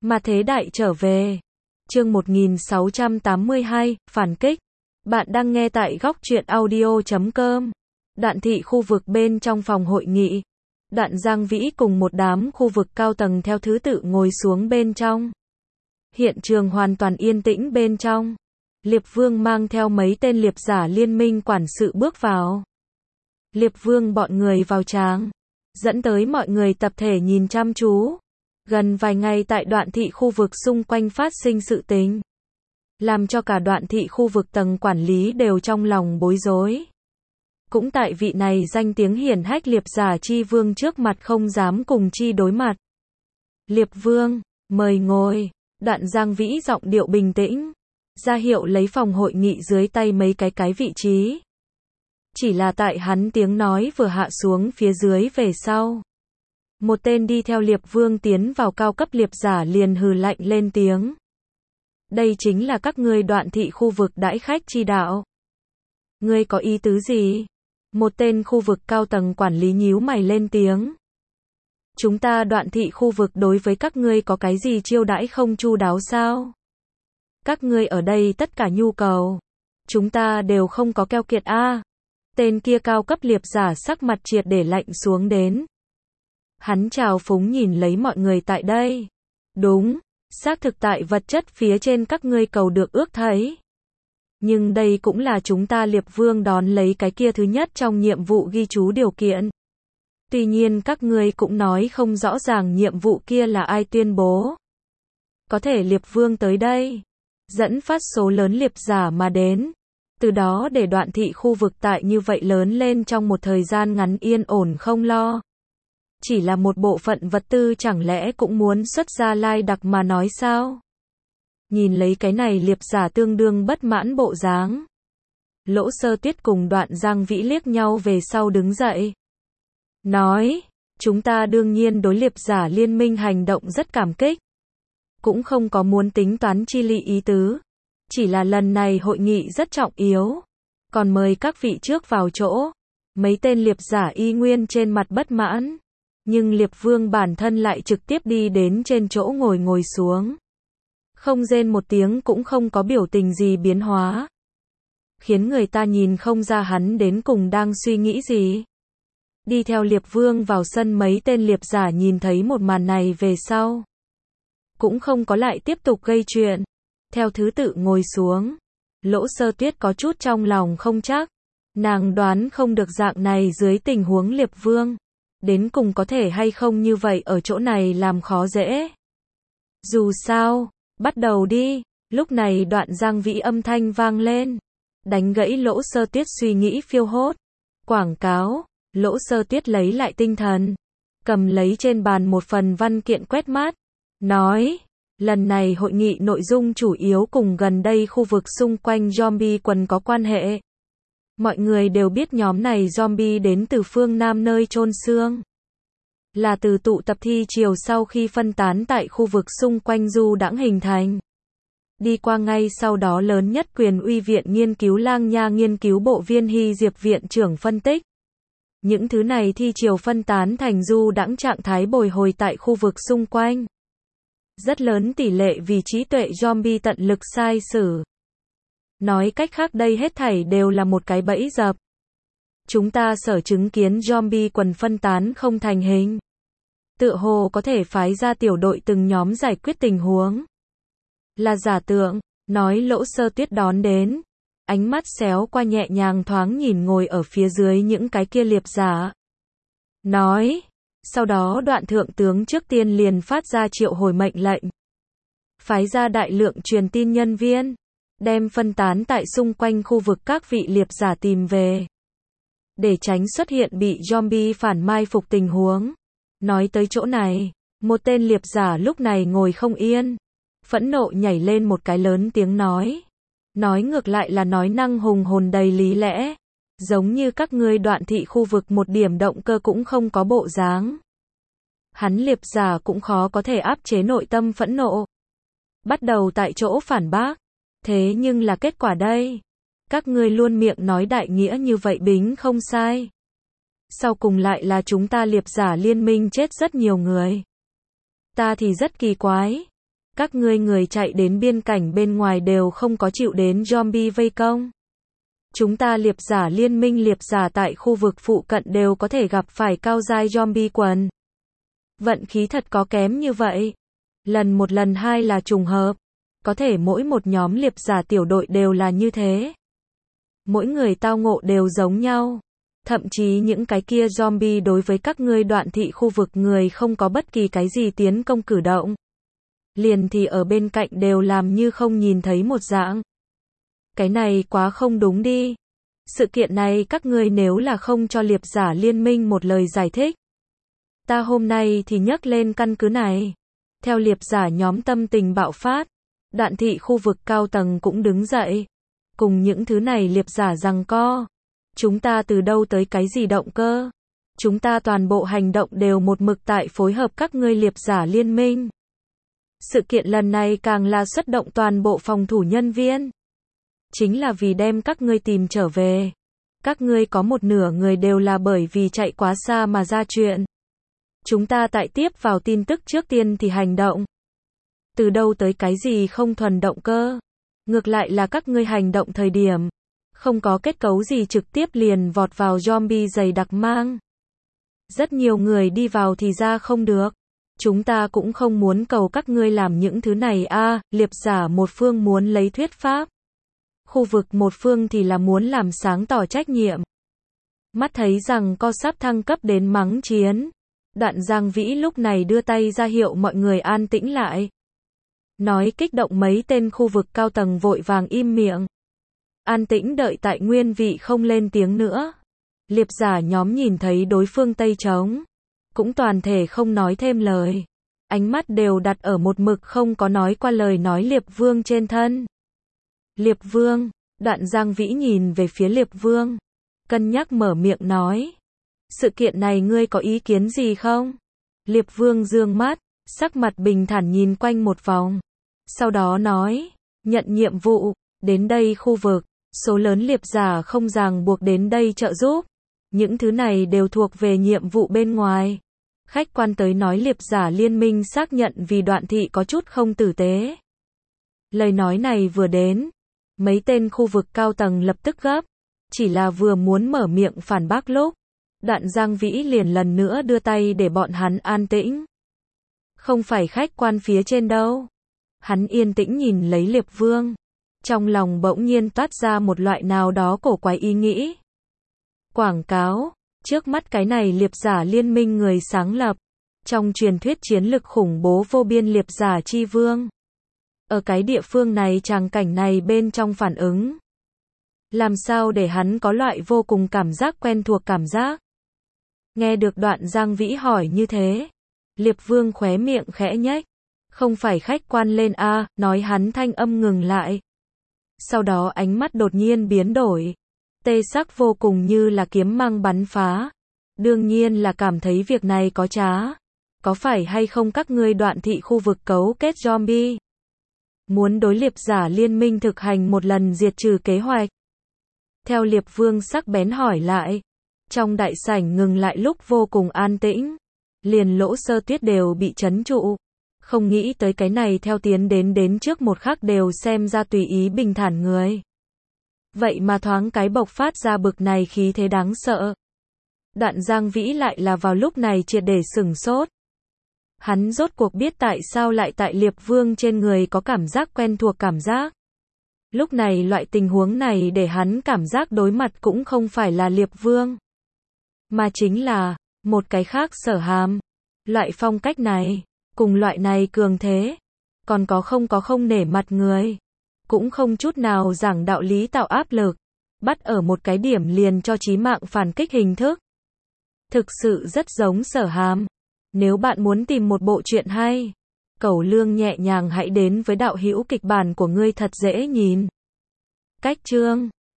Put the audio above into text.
Mà thế đại trở về. Chương 1682, phản kích. Bạn đang nghe tại góc truyện audio.com. Đoạn thị khu vực bên trong phòng hội nghị. Đoạn Giang Vĩ cùng một đám khu vực cao tầng theo thứ tự ngồi xuống bên trong. Hiện trường hoàn toàn yên tĩnh bên trong. Liệp Vương mang theo mấy tên liệp giả liên minh quản sự bước vào. Liệp Vương bọn người vào tràng, dẫn tới mọi người tập thể nhìn chăm chú. Gần vài ngày tại đoạn thị khu vực xung quanh phát sinh sự tình, làm cho cả đoạn thị khu vực tầng quản lý đều trong lòng bối rối. Cũng tại vị này danh tiếng hiển hách liệp giả Chi Vương trước mặt không dám cùng Chi đối mặt. Liệp Vương, mời ngồi. Đoạn Giang Vĩ giọng điệu bình tĩnh, ra hiệu lấy phòng hội nghị dưới tay mấy cái vị trí. Chỉ là tại hắn tiếng nói vừa hạ xuống phía dưới về sau, một tên đi theo Liệp Vương tiến vào cao cấp liệp giả liền hừ lạnh lên tiếng. Đây chính là các ngươi đoạn thị khu vực đãi khách chi đạo. Ngươi có ý tứ gì? Một tên khu vực cao tầng quản lý nhíu mày lên tiếng. Chúng ta đoạn thị khu vực đối với các ngươi có cái gì chiêu đãi không chu đáo sao? Các ngươi ở đây tất cả nhu cầu, chúng ta đều không có keo kiệt a. Tên kia cao cấp liệp giả sắc mặt triệt để lạnh xuống đến. Hắn trào phúng nhìn lấy mọi người tại đây. Đúng, xác thực tại vật chất phía trên các ngươi cầu được ước thấy. Nhưng đây cũng là chúng ta Liệp Vương đón lấy cái kia thứ nhất trong nhiệm vụ ghi chú điều kiện. Tuy nhiên các ngươi cũng nói không rõ ràng nhiệm vụ kia là ai tuyên bố. Có thể Liệp Vương tới đây, dẫn phát số lớn liệp giả mà đến. Từ đó để đoạn thị khu vực tại như vậy lớn lên trong một thời gian ngắn yên ổn không lo. Chỉ là một bộ phận vật tư chẳng lẽ cũng muốn xuất ra lai đặc mà nói sao? Nhìn lấy cái này liệp giả tương đương bất mãn bộ dáng. Lỗ Sơ Tuyết cùng Đoạn Giang Vĩ liếc nhau về sau đứng dậy. Nói, chúng ta đương nhiên đối liệp giả liên minh hành động rất cảm kích. Cũng không có muốn tính toán chi ly ý tứ. Chỉ là lần này hội nghị rất trọng yếu. Còn mời các vị trước vào chỗ. Mấy tên liệp giả y nguyên trên mặt bất mãn. Nhưng Liệp Vương bản thân lại trực tiếp đi đến trên chỗ ngồi xuống. Không rên một tiếng cũng không có biểu tình gì biến hóa. Khiến người ta nhìn không ra hắn đến cùng đang suy nghĩ gì. Đi theo Liệp Vương vào sân mấy tên liệp giả nhìn thấy một màn này về sau. Cũng không có lại tiếp tục gây chuyện. Theo thứ tự ngồi xuống. Lỗ Sơ Tuyết có chút trong lòng không chắc. Nàng đoán không được dạng này dưới tình huống Liệp Vương. Đến cùng có thể hay không như vậy ở chỗ này làm khó dễ. Dù sao, bắt đầu đi. Lúc này Đoạn Giang Vĩ âm thanh vang lên. Đánh gãy Lỗ Sơ Tuyết suy nghĩ phiêu hốt. Quảng cáo. Lỗ Sơ Tuyết lấy lại tinh thần. Cầm lấy trên bàn một phần văn kiện quét mát. Nói, lần này hội nghị nội dung chủ yếu cùng gần đây khu vực xung quanh zombie quần có quan hệ. Mọi người đều biết nhóm này zombie đến từ phương Nam nơi chôn xương. Là từ tụ tập thi chiều sau khi phân tán tại khu vực xung quanh du đãng hình thành. Đi qua ngay sau đó lớn nhất quyền uy viện nghiên cứu Lang Nha nghiên cứu bộ Viên Hy Diệp viện trưởng phân tích. Những thứ này thi chiều phân tán thành du đãng trạng thái bồi hồi tại khu vực xung quanh. Rất lớn tỷ lệ vì trí tuệ zombie tận lực sai sử. Nói cách khác đây hết thảy đều là một cái bẫy dập. Chúng ta sở chứng kiến zombie quần phân tán không thành hình. Tựa hồ có thể phái ra tiểu đội từng nhóm giải quyết tình huống. Là giả tượng, nói Lỗ Sơ Tuyết đón đến. Ánh mắt xéo qua nhẹ nhàng thoáng nhìn ngồi ở phía dưới những cái kia liệp giả. Nói, sau đó Đoạn thượng tướng trước tiên liền phát ra triệu hồi mệnh lệnh. Phái ra đại lượng truyền tin nhân viên. Đem phân tán tại xung quanh khu vực các vị liệp giả tìm về. Để tránh xuất hiện bị zombie phản mai phục tình huống. Nói tới chỗ này, một tên liệp giả lúc này ngồi không yên. Phẫn nộ nhảy lên một cái lớn tiếng nói. Nói ngược lại là nói năng hùng hồn đầy lý lẽ. Giống như các ngươi đoạn thị khu vực một điểm động cơ cũng không có bộ dáng. Hắn liệp giả cũng khó có thể áp chế nội tâm phẫn nộ. Bắt đầu tại chỗ phản bác. Thế nhưng là kết quả đây. Các ngươi luôn miệng nói đại nghĩa như vậy bính không sai. Sau cùng lại là chúng ta liệp giả liên minh chết rất nhiều người. Ta thì rất kỳ quái. Các ngươi người chạy đến biên cảnh bên ngoài đều không có chịu đến zombie vây công. Chúng ta liệp giả liên minh liệp giả tại khu vực phụ cận đều có thể gặp phải cao giai zombie quần. Vận khí thật có kém như vậy. Lần một lần hai là trùng hợp. Có thể mỗi một nhóm liệp giả tiểu đội đều là như thế. Mỗi người tao ngộ đều giống nhau. Thậm chí những cái kia zombie đối với các ngươi Đoạn Thị khu vực người không có bất kỳ cái gì tiến công cử động. Liền thì ở bên cạnh đều làm như không nhìn thấy một dạng. Cái này quá không đúng đi. Sự kiện này các ngươi nếu là không cho liệp giả liên minh một lời giải thích. Ta hôm nay thì nhắc lên căn cứ này. Theo liệp giả nhóm tâm tình bạo phát. Đoạn Thị khu vực cao tầng cũng đứng dậy. Cùng những thứ này liệp giả giằng co. Chúng ta từ đâu tới cái gì động cơ? Chúng ta toàn bộ hành động đều một mực tại phối hợp các ngươi liệp giả liên minh. Sự kiện lần này càng là xuất động toàn bộ phòng thủ nhân viên. Chính là vì đem các ngươi tìm trở về. Các ngươi có một nửa người đều là bởi vì chạy quá xa mà ra chuyện. Chúng ta tại tiếp vào tin tức trước tiên thì hành động. Từ đâu tới cái gì không thuần động cơ? Ngược lại là các ngươi hành động thời điểm. Không có kết cấu gì trực tiếp liền vọt vào zombie dày đặc mang. Rất nhiều người đi vào thì ra không được. Chúng ta cũng không muốn cầu các ngươi làm những thứ này liệp giả một phương muốn lấy thuyết pháp. Khu vực một phương thì là muốn làm sáng tỏ trách nhiệm. Mắt thấy rằng co sắp thăng cấp đến mắng chiến. Đoạn Giang Vĩ lúc này đưa tay ra hiệu mọi người an tĩnh lại. Nói kích động mấy tên khu vực cao tầng vội vàng im miệng. An tĩnh đợi tại nguyên vị không lên tiếng nữa. Liệp giả nhóm nhìn thấy đối phương tây trống. Cũng toàn thể không nói thêm lời. Ánh mắt đều đặt ở một mực không có nói qua lời nói Liệp Vương trên thân. Liệp Vương, Đoạn Giang Vĩ nhìn về phía Liệp Vương. Cân nhắc mở miệng nói. Sự kiện này ngươi có ý kiến gì không? Liệp Vương dương mắt, sắc mặt bình thản nhìn quanh một vòng. Sau đó nói, nhận nhiệm vụ, đến đây khu vực, số lớn liệp giả không ràng buộc đến đây trợ giúp. Những thứ này đều thuộc về nhiệm vụ bên ngoài. Khách quan tới nói liệp giả liên minh xác nhận vì Đoạn Thị có chút không tử tế. Lời nói này vừa đến, mấy tên khu vực cao tầng lập tức gấp. Chỉ là vừa muốn mở miệng phản bác lúc. Đoạn Giang Vĩ liền lần nữa đưa tay để bọn hắn an tĩnh. Không phải khách quan phía trên đâu. Hắn yên tĩnh nhìn lấy Liệp Vương. Trong lòng bỗng nhiên toát ra một loại nào đó cổ quái ý nghĩ. Quảng cáo, trước mắt cái này liệp giả liên minh người sáng lập. Trong truyền thuyết chiến lực khủng bố vô biên liệp giả chi vương. Ở cái địa phương này tràng cảnh này bên trong phản ứng. Làm sao để hắn có loại vô cùng cảm giác quen thuộc cảm giác. Nghe được Đoạn Giang Vĩ hỏi như thế. Liệp Vương khóe miệng khẽ nhếch. Không phải khách quan lên nói hắn thanh âm ngừng lại. Sau đó ánh mắt đột nhiên biến đổi. Tê sắc vô cùng như là kiếm mang bắn phá. Đương nhiên là cảm thấy việc này có trá. Có phải hay không các ngươi Đoạn Thị khu vực cấu kết zombie? Muốn đối liệp giả liên minh thực hành một lần diệt trừ kế hoạch. Theo Liệp Vương sắc bén hỏi lại. Trong đại sảnh ngừng lại lúc vô cùng an tĩnh. Liền Lỗ Sơ Tuyết đều bị trấn trụ. Không nghĩ tới cái này theo tiến đến trước một khắc đều xem ra tùy ý bình thản người. Vậy mà thoáng cái bộc phát ra bực này khí thế đáng sợ. Đoạn Giang Vĩ lại là vào lúc này triệt để sửng sốt. Hắn rốt cuộc biết tại sao lại tại Liệp Vương trên người có cảm giác quen thuộc cảm giác. Lúc này loại tình huống này để hắn cảm giác đối mặt cũng không phải là Liệp Vương. Mà chính là, một cái khác Sở Hàm. Loại phong cách này, cùng loại này cường thế. Còn có không nể mặt người. Cũng không chút nào giảng đạo lý tạo áp lực. Bắt ở một cái điểm liền cho chí mạng phản kích hình thức. Thực sự rất giống Sở Hàm. Nếu bạn muốn tìm một bộ truyện hay, Cẩu Lương nhẹ nhàng hãy đến với đạo hữu kịch bản của ngươi thật dễ nhìn. Cách chương